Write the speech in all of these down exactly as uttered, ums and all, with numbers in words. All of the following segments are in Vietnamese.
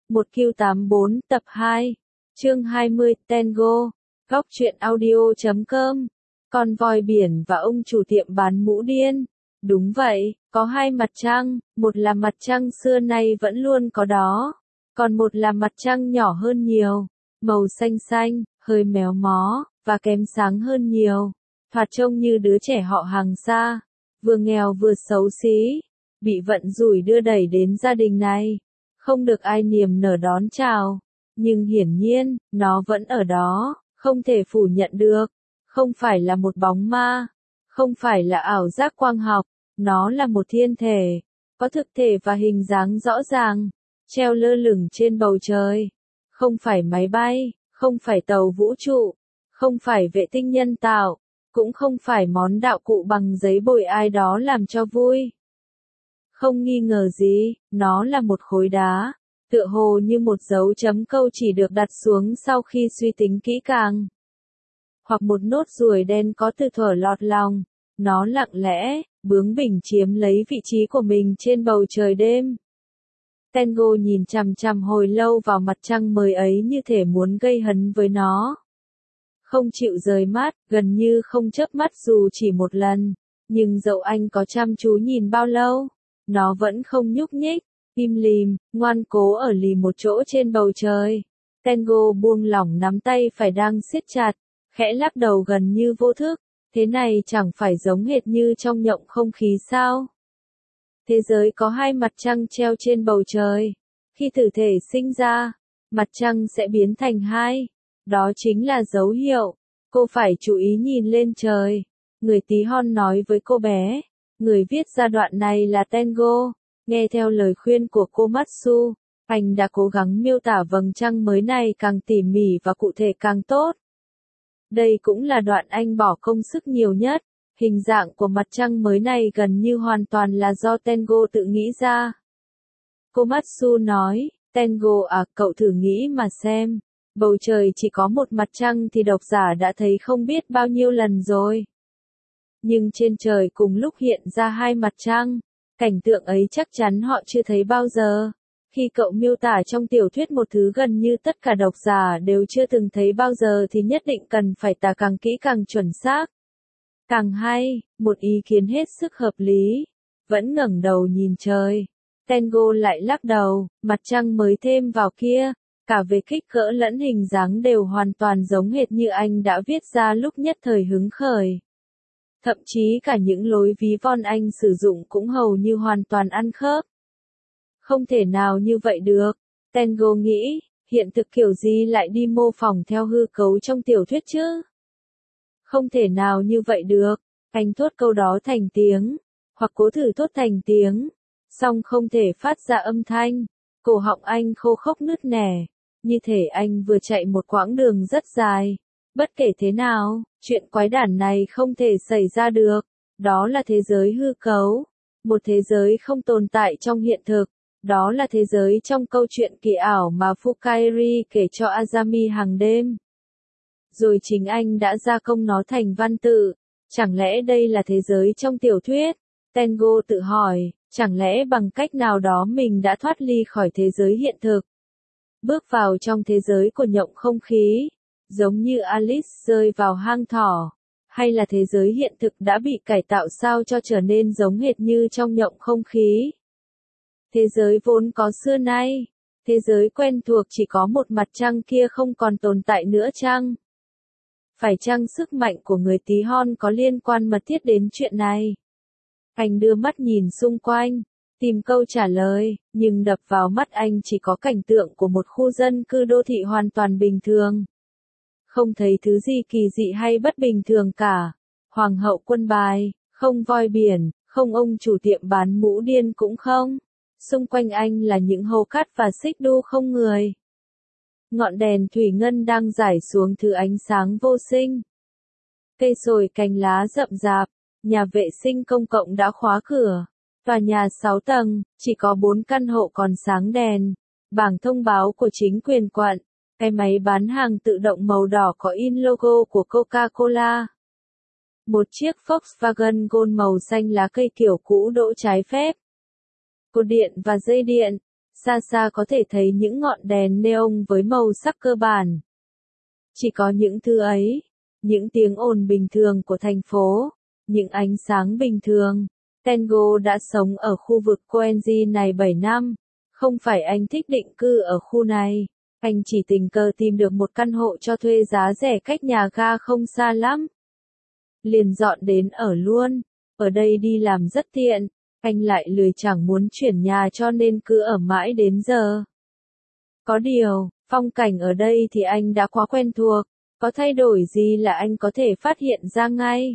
một Q tám bốn tập hai, chương hai mươi, Tango, góc truyện audio chấm com, con voi biển và ông chủ tiệm bán mũ điên. Đúng vậy, có hai mặt trăng, một là mặt trăng xưa nay vẫn luôn có đó, còn một là mặt trăng nhỏ hơn nhiều, màu xanh xanh, hơi méo mó, và kém sáng hơn nhiều, thoạt trông như đứa trẻ họ hàng xa, vừa nghèo vừa xấu xí, bị vận rủi đưa đẩy đến gia đình này, không được ai niềm nở đón chào, nhưng hiển nhiên, nó vẫn ở đó, không thể phủ nhận được, không phải là một bóng ma, không phải là ảo giác quang học, nó là một thiên thể, có thực thể và hình dáng rõ ràng, treo lơ lửng trên bầu trời, không phải máy bay, không phải tàu vũ trụ, không phải vệ tinh nhân tạo, cũng không phải món đạo cụ bằng giấy bồi ai đó làm cho vui. Không nghi ngờ gì, nó là một khối đá, tựa hồ như một dấu chấm câu chỉ được đặt xuống sau khi suy tính kỹ càng. Hoặc một nốt ruồi đen có từ thuở lọt lòng, nó lặng lẽ, bướng bỉnh chiếm lấy vị trí của mình trên bầu trời đêm. Tango nhìn chằm chằm hồi lâu vào mặt trăng mới ấy như thể muốn gây hấn với nó. Không chịu rời mắt, gần như không chớp mắt dù chỉ một lần, nhưng dẫu anh có chăm chú nhìn bao lâu, nó vẫn không nhúc nhích, im lìm, ngoan cố ở lì một chỗ trên bầu trời. Tango buông lỏng nắm tay phải đang siết chặt, khẽ lắc đầu gần như vô thức, thế này chẳng phải giống hệt như trong nhộng không khí sao? Thế giới có hai mặt trăng treo trên bầu trời, khi thử thể sinh ra, mặt trăng sẽ biến thành hai, đó chính là dấu hiệu, cô phải chú ý nhìn lên trời, người tí hon nói với cô bé, người viết ra đoạn này là Tango, nghe theo lời khuyên của cô Matsu, anh đã cố gắng miêu tả vầng trăng mới này càng tỉ mỉ và cụ thể càng tốt. Đây cũng là đoạn anh bỏ công sức nhiều nhất, hình dạng của mặt trăng mới này gần như hoàn toàn là do Tango tự nghĩ ra. Komatsu nói, Tango à, cậu thử nghĩ mà xem, bầu trời chỉ có một mặt trăng thì độc giả đã thấy không biết bao nhiêu lần rồi. Nhưng trên trời cùng lúc hiện ra hai mặt trăng, cảnh tượng ấy chắc chắn họ chưa thấy bao giờ. Khi cậu miêu tả trong tiểu thuyết một thứ gần như tất cả độc giả đều chưa từng thấy bao giờ thì nhất định cần phải tả càng kỹ càng chuẩn xác. Càng hay, một ý kiến hết sức hợp lý. Vẫn ngẩng đầu nhìn trời. Tango lại lắc đầu, mặt trăng mới thêm vào kia, cả về kích cỡ lẫn hình dáng đều hoàn toàn giống hệt như anh đã viết ra lúc nhất thời hứng khởi. Thậm chí cả những lối ví von anh sử dụng cũng hầu như hoàn toàn ăn khớp. Không thể nào như vậy được, Tango nghĩ, hiện thực kiểu gì lại đi mô phỏng theo hư cấu trong tiểu thuyết chứ? Không thể nào như vậy được, anh thốt câu đó thành tiếng, hoặc cố thử thốt thành tiếng, song không thể phát ra âm thanh, cổ họng anh khô khốc nứt nẻ, như thể anh vừa chạy một quãng đường rất dài. Bất kể thế nào, chuyện quái đản này không thể xảy ra được, đó là thế giới hư cấu, một thế giới không tồn tại trong hiện thực. Đó là thế giới trong câu chuyện kỳ ảo mà Fukairi kể cho Azami hàng đêm. Rồi chính anh đã gia công nó thành văn tự. Chẳng lẽ đây là thế giới trong tiểu thuyết? Tango tự hỏi, chẳng lẽ bằng cách nào đó mình đã thoát ly khỏi thế giới hiện thực? Bước vào trong thế giới của nhộng không khí, giống như Alice rơi vào hang thỏ. Hay là thế giới hiện thực đã bị cải tạo sao cho trở nên giống hệt như trong nhộng không khí? Thế giới vốn có xưa nay, thế giới quen thuộc chỉ có một mặt trăng kia không còn tồn tại nữa chăng? Phải chăng sức mạnh của người tí hon có liên quan mật thiết đến chuyện này? Anh đưa mắt nhìn xung quanh, tìm câu trả lời, nhưng đập vào mắt anh chỉ có cảnh tượng của một khu dân cư đô thị hoàn toàn bình thường. Không thấy thứ gì kỳ dị hay bất bình thường cả. Hoàng hậu quân bài, không voi biển, không ông chủ tiệm bán mũ điên cũng không. Xung quanh anh là những hố cát và xích đu không người. Ngọn đèn thủy ngân đang rải xuống thứ ánh sáng vô sinh. Cây sồi cành lá rậm rạp, nhà vệ sinh công cộng đã khóa cửa. Tòa nhà sáu tầng, chỉ có bốn căn hộ còn sáng đèn. Bảng thông báo của chính quyền quận, cái máy bán hàng tự động màu đỏ có in logo của Coca-Cola. Một chiếc Volkswagen Gol màu xanh lá cây kiểu cũ đỗ trái phép. Cột điện và dây điện, xa xa có thể thấy những ngọn đèn neon với màu sắc cơ bản. Chỉ có những thứ ấy, những tiếng ồn bình thường của thành phố, những ánh sáng bình thường. Tengo đã sống ở khu vực Koenji này bảy năm, không phải anh thích định cư ở khu này, anh chỉ tình cờ tìm được một căn hộ cho thuê giá rẻ cách nhà ga không xa lắm. Liền dọn đến ở luôn, ở đây đi làm rất tiện, anh lại lười chẳng muốn chuyển nhà cho nên cứ ở mãi đến giờ. Có điều, phong cảnh ở đây thì anh đã quá quen thuộc, có thay đổi gì là anh có thể phát hiện ra ngay.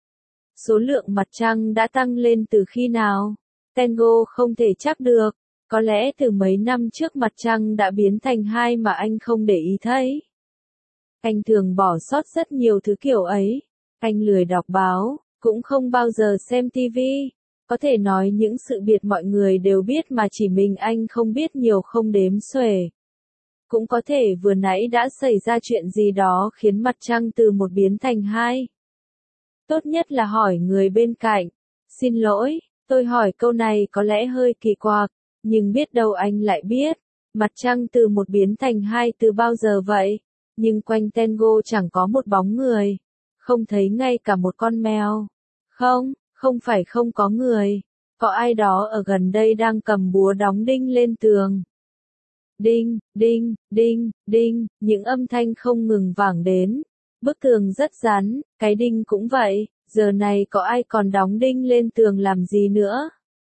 Số lượng mặt trăng đã tăng lên từ khi nào? Tengo không thể chắc được, có lẽ từ mấy năm trước mặt trăng đã biến thành hai mà anh không để ý thấy. Anh thường bỏ sót rất nhiều thứ kiểu ấy, anh lười đọc báo, cũng không bao giờ xem tivi, có thể nói những sự việc mọi người đều biết mà chỉ mình anh không biết nhiều không đếm xuể. Cũng có thể vừa nãy đã xảy ra chuyện gì đó khiến mặt trăng từ một biến thành hai. Tốt nhất là hỏi người bên cạnh. Xin lỗi, tôi hỏi câu này có lẽ hơi kỳ quặc, nhưng biết đâu anh lại biết. Mặt trăng từ một biến thành hai từ bao giờ vậy? Nhưng quanh Tengo chẳng có một bóng người. Không thấy ngay cả một con mèo. Không, không phải không có người. Có ai đó ở gần đây đang cầm búa đóng đinh lên tường. Đinh, đinh, đinh, đinh, những âm thanh không ngừng vang đến. Bức tường rất rắn, cái đinh cũng vậy, giờ này có ai còn đóng đinh lên tường làm gì nữa?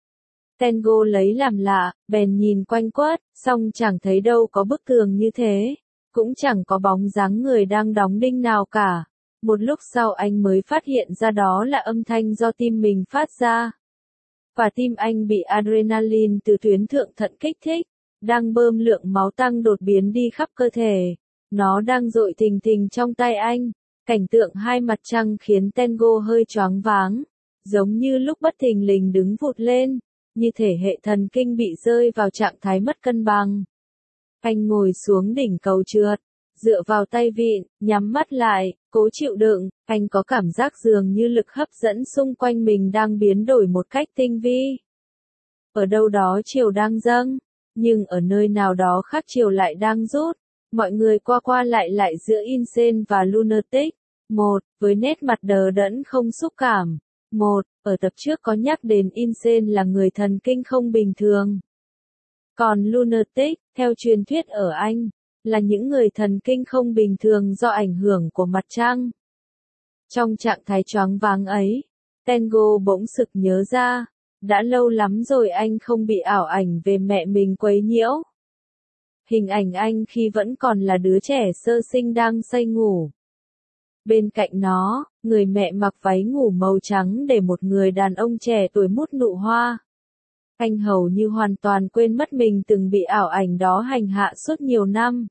Tengo lấy làm lạ, bèn nhìn quanh quất, xong chẳng thấy đâu có bức tường như thế, cũng chẳng có bóng dáng người đang đóng đinh nào cả. Một lúc sau anh mới phát hiện ra đó là âm thanh do tim mình phát ra. Và tim anh bị adrenaline từ tuyến thượng thận kích thích, đang bơm lượng máu tăng đột biến đi khắp cơ thể. Nó đang dội thình thình trong tay anh. Cảnh tượng hai mặt trăng khiến Tengo hơi choáng váng, giống như lúc bất thình lình đứng vụt lên, như thể hệ thần kinh bị rơi vào trạng thái mất cân bằng. Anh ngồi xuống đỉnh cầu trượt, dựa vào tay vịn, nhắm mắt lại, cố chịu đựng. Anh có cảm giác dường như lực hấp dẫn xung quanh mình đang biến đổi một cách tinh vi. Ở đâu đó chiều đang dâng, nhưng ở nơi nào đó khác chiều lại đang rút. Mọi người qua qua lại lại giữa Insane và Lunatic. Một, với nét mặt đờ đẫn không xúc cảm. Một, ở tập trước có nhắc đến Insane là người thần kinh không bình thường. Còn Lunatic, theo truyền thuyết ở Anh, là những người thần kinh không bình thường do ảnh hưởng của mặt trăng. Trong trạng thái choáng váng ấy, Tengo bỗng sực nhớ ra, đã lâu lắm rồi anh không bị ảo ảnh về mẹ mình quấy nhiễu. Hình ảnh anh khi vẫn còn là đứa trẻ sơ sinh đang say ngủ. Bên cạnh nó, người mẹ mặc váy ngủ màu trắng để một người đàn ông trẻ tuổi mút nụ hoa. Anh hầu như hoàn toàn quên mất mình từng bị ảo ảnh đó hành hạ suốt nhiều năm.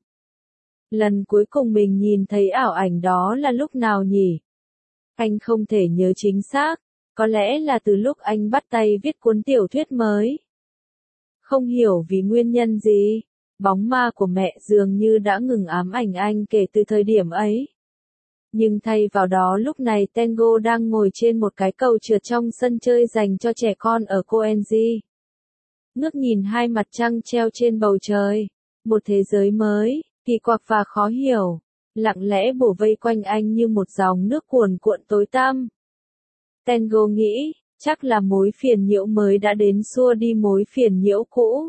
Lần cuối cùng mình nhìn thấy ảo ảnh đó là lúc nào nhỉ? Anh không thể nhớ chính xác, có lẽ là từ lúc anh bắt tay viết cuốn tiểu thuyết mới. Không hiểu vì nguyên nhân gì, bóng ma của mẹ dường như đã ngừng ám ảnh anh kể từ thời điểm ấy. Nhưng thay vào đó lúc này Tengo đang ngồi trên một cái cầu trượt trong sân chơi dành cho trẻ con ở Koenji. Ngước nhìn hai mặt trăng treo trên bầu trời, một thế giới mới, kỳ quặc và khó hiểu, lặng lẽ bủa vây quanh anh như một dòng nước cuồn cuộn tối tăm. Tengo nghĩ, chắc là mối phiền nhiễu mới đã đến xua đi mối phiền nhiễu cũ.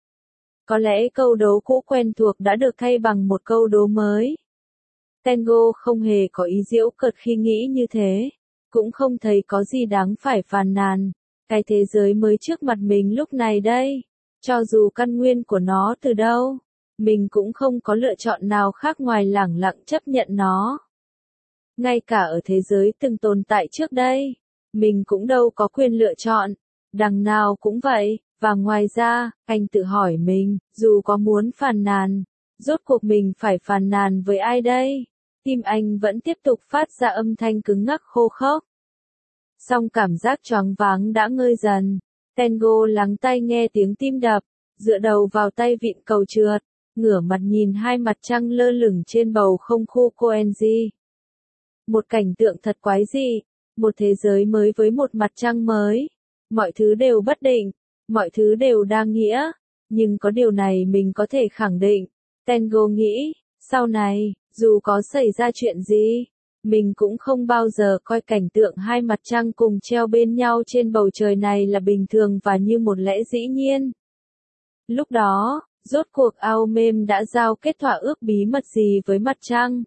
Có lẽ câu đố cũ quen thuộc đã được thay bằng một câu đố mới. Tengo không hề có ý giễu cợt khi nghĩ như thế, cũng không thấy có gì đáng phải phàn nàn. Cái thế giới mới trước mặt mình lúc này đây, cho dù căn nguyên của nó từ đâu, mình cũng không có lựa chọn nào khác ngoài lẳng lặng chấp nhận nó. Ngay cả ở thế giới từng tồn tại trước đây, mình cũng đâu có quyền lựa chọn, đằng nào cũng vậy, và ngoài ra, anh tự hỏi mình, dù có muốn phàn nàn, rốt cuộc mình phải phàn nàn với ai đây? Tim anh vẫn tiếp tục phát ra âm thanh cứng ngắc khô khốc. Song cảm giác choáng váng đã ngơi dần. Tengo lắng tai nghe tiếng tim đập, dựa đầu vào tay vịn cầu trượt, ngửa mặt nhìn hai mặt trăng lơ lửng trên bầu không khu Koenji. Một cảnh tượng thật quái dị, một thế giới mới với một mặt trăng mới. Mọi thứ đều bất định, mọi thứ đều đa nghĩa, Nhưng có điều này mình có thể khẳng định. Tengo nghĩ, sau này, dù có xảy ra chuyện gì, mình cũng không bao giờ coi cảnh tượng hai mặt trăng cùng treo bên nhau trên bầu trời này là bình thường và như một lẽ dĩ nhiên. Lúc đó, rốt cuộc Aomem đã giao kết thỏa ước bí mật gì với mặt trăng?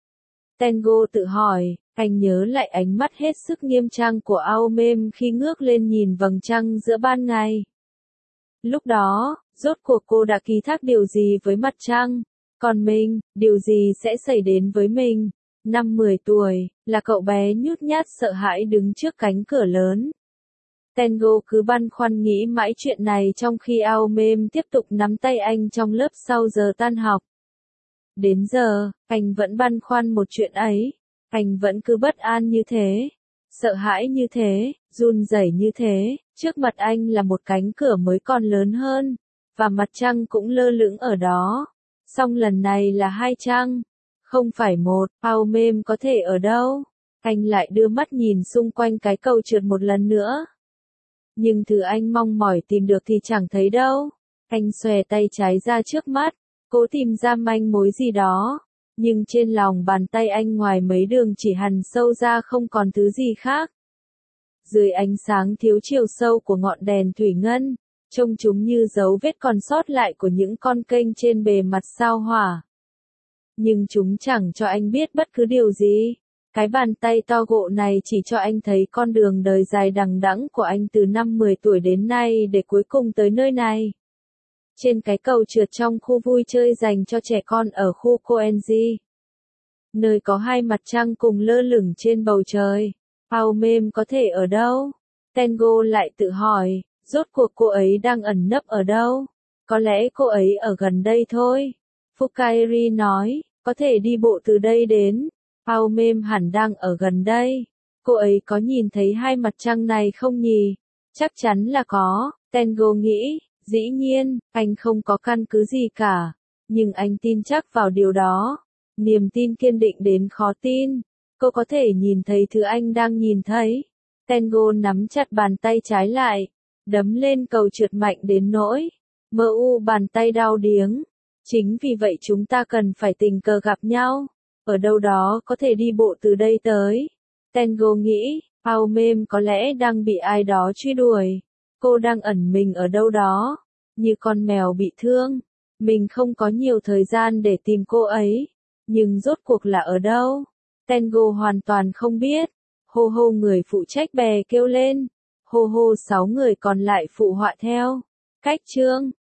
Tengo tự hỏi, anh nhớ lại ánh mắt hết sức nghiêm trang của Aomem khi ngước lên nhìn vầng trăng giữa ban ngày. Lúc đó, rốt cuộc cô đã ký thác điều gì với mặt trăng? Còn mình, điều gì sẽ xảy đến với mình? Năm mười tuổi, là cậu bé nhút nhát sợ hãi đứng trước cánh cửa lớn. Tengo cứ băn khoăn nghĩ mãi chuyện này trong khi Aomem tiếp tục nắm tay anh trong lớp sau giờ tan học. Đến giờ, anh vẫn băn khoăn một chuyện ấy. Anh vẫn cứ bất an như thế, sợ hãi như thế, run rẩy như thế. Trước mặt anh là một cánh cửa mới còn lớn hơn, và mặt trăng cũng lơ lửng ở đó. Song lần này là hai trăng, không phải một. Aomem có thể ở đâu? Anh lại đưa mắt nhìn xung quanh cái cầu trượt một lần nữa. Nhưng thứ anh mong mỏi tìm được thì chẳng thấy đâu. Anh xòe tay trái ra trước mắt, cố tìm ra manh mối gì đó. Nhưng trên lòng bàn tay anh ngoài mấy đường chỉ hằn sâu ra không còn thứ gì khác. Dưới ánh sáng thiếu chiều sâu của ngọn đèn thủy ngân, trông chúng như dấu vết còn sót lại của những con kênh trên bề mặt sao hỏa. Nhưng chúng chẳng cho anh biết bất cứ điều gì. Cái bàn tay to gộ này chỉ cho anh thấy con đường đời dài đằng đẵng của anh từ năm mười tuổi đến nay để cuối cùng tới nơi này. Trên cái cầu trượt trong khu vui chơi dành cho trẻ con ở khu Koenji. Nơi có hai mặt trăng cùng lơ lửng trên bầu trời. Aomem có thể ở đâu? Tengo lại tự hỏi, rốt cuộc cô ấy đang ẩn nấp ở đâu? Có lẽ cô ấy ở gần đây thôi. Fukaeri nói, có thể đi bộ từ đây đến. Aomem hẳn đang ở gần đây. Cô ấy có nhìn thấy hai mặt trăng này không nhỉ? Chắc chắn là có, Tengo nghĩ. Dĩ nhiên, anh không có căn cứ gì cả. Nhưng anh tin chắc vào điều đó. Niềm tin kiên định đến khó tin. Cô có thể nhìn thấy thứ anh đang nhìn thấy. Tengo nắm chặt bàn tay trái lại, đấm lên cầu trượt mạnh đến nỗi mơ u bàn tay đau điếng. Chính vì vậy chúng ta cần phải tình cờ gặp nhau. Ở đâu đó có thể đi bộ từ đây tới. Tengo nghĩ, Aomem có lẽ đang bị ai đó truy đuổi. Cô đang ẩn mình ở đâu đó, như con mèo bị thương. Mình không có nhiều thời gian để tìm cô ấy. Nhưng rốt cuộc là ở đâu? Tengo hoàn toàn không biết. Hô hô người phụ trách bè kêu lên. Hô hô sáu người còn lại phụ họa theo. Cách chương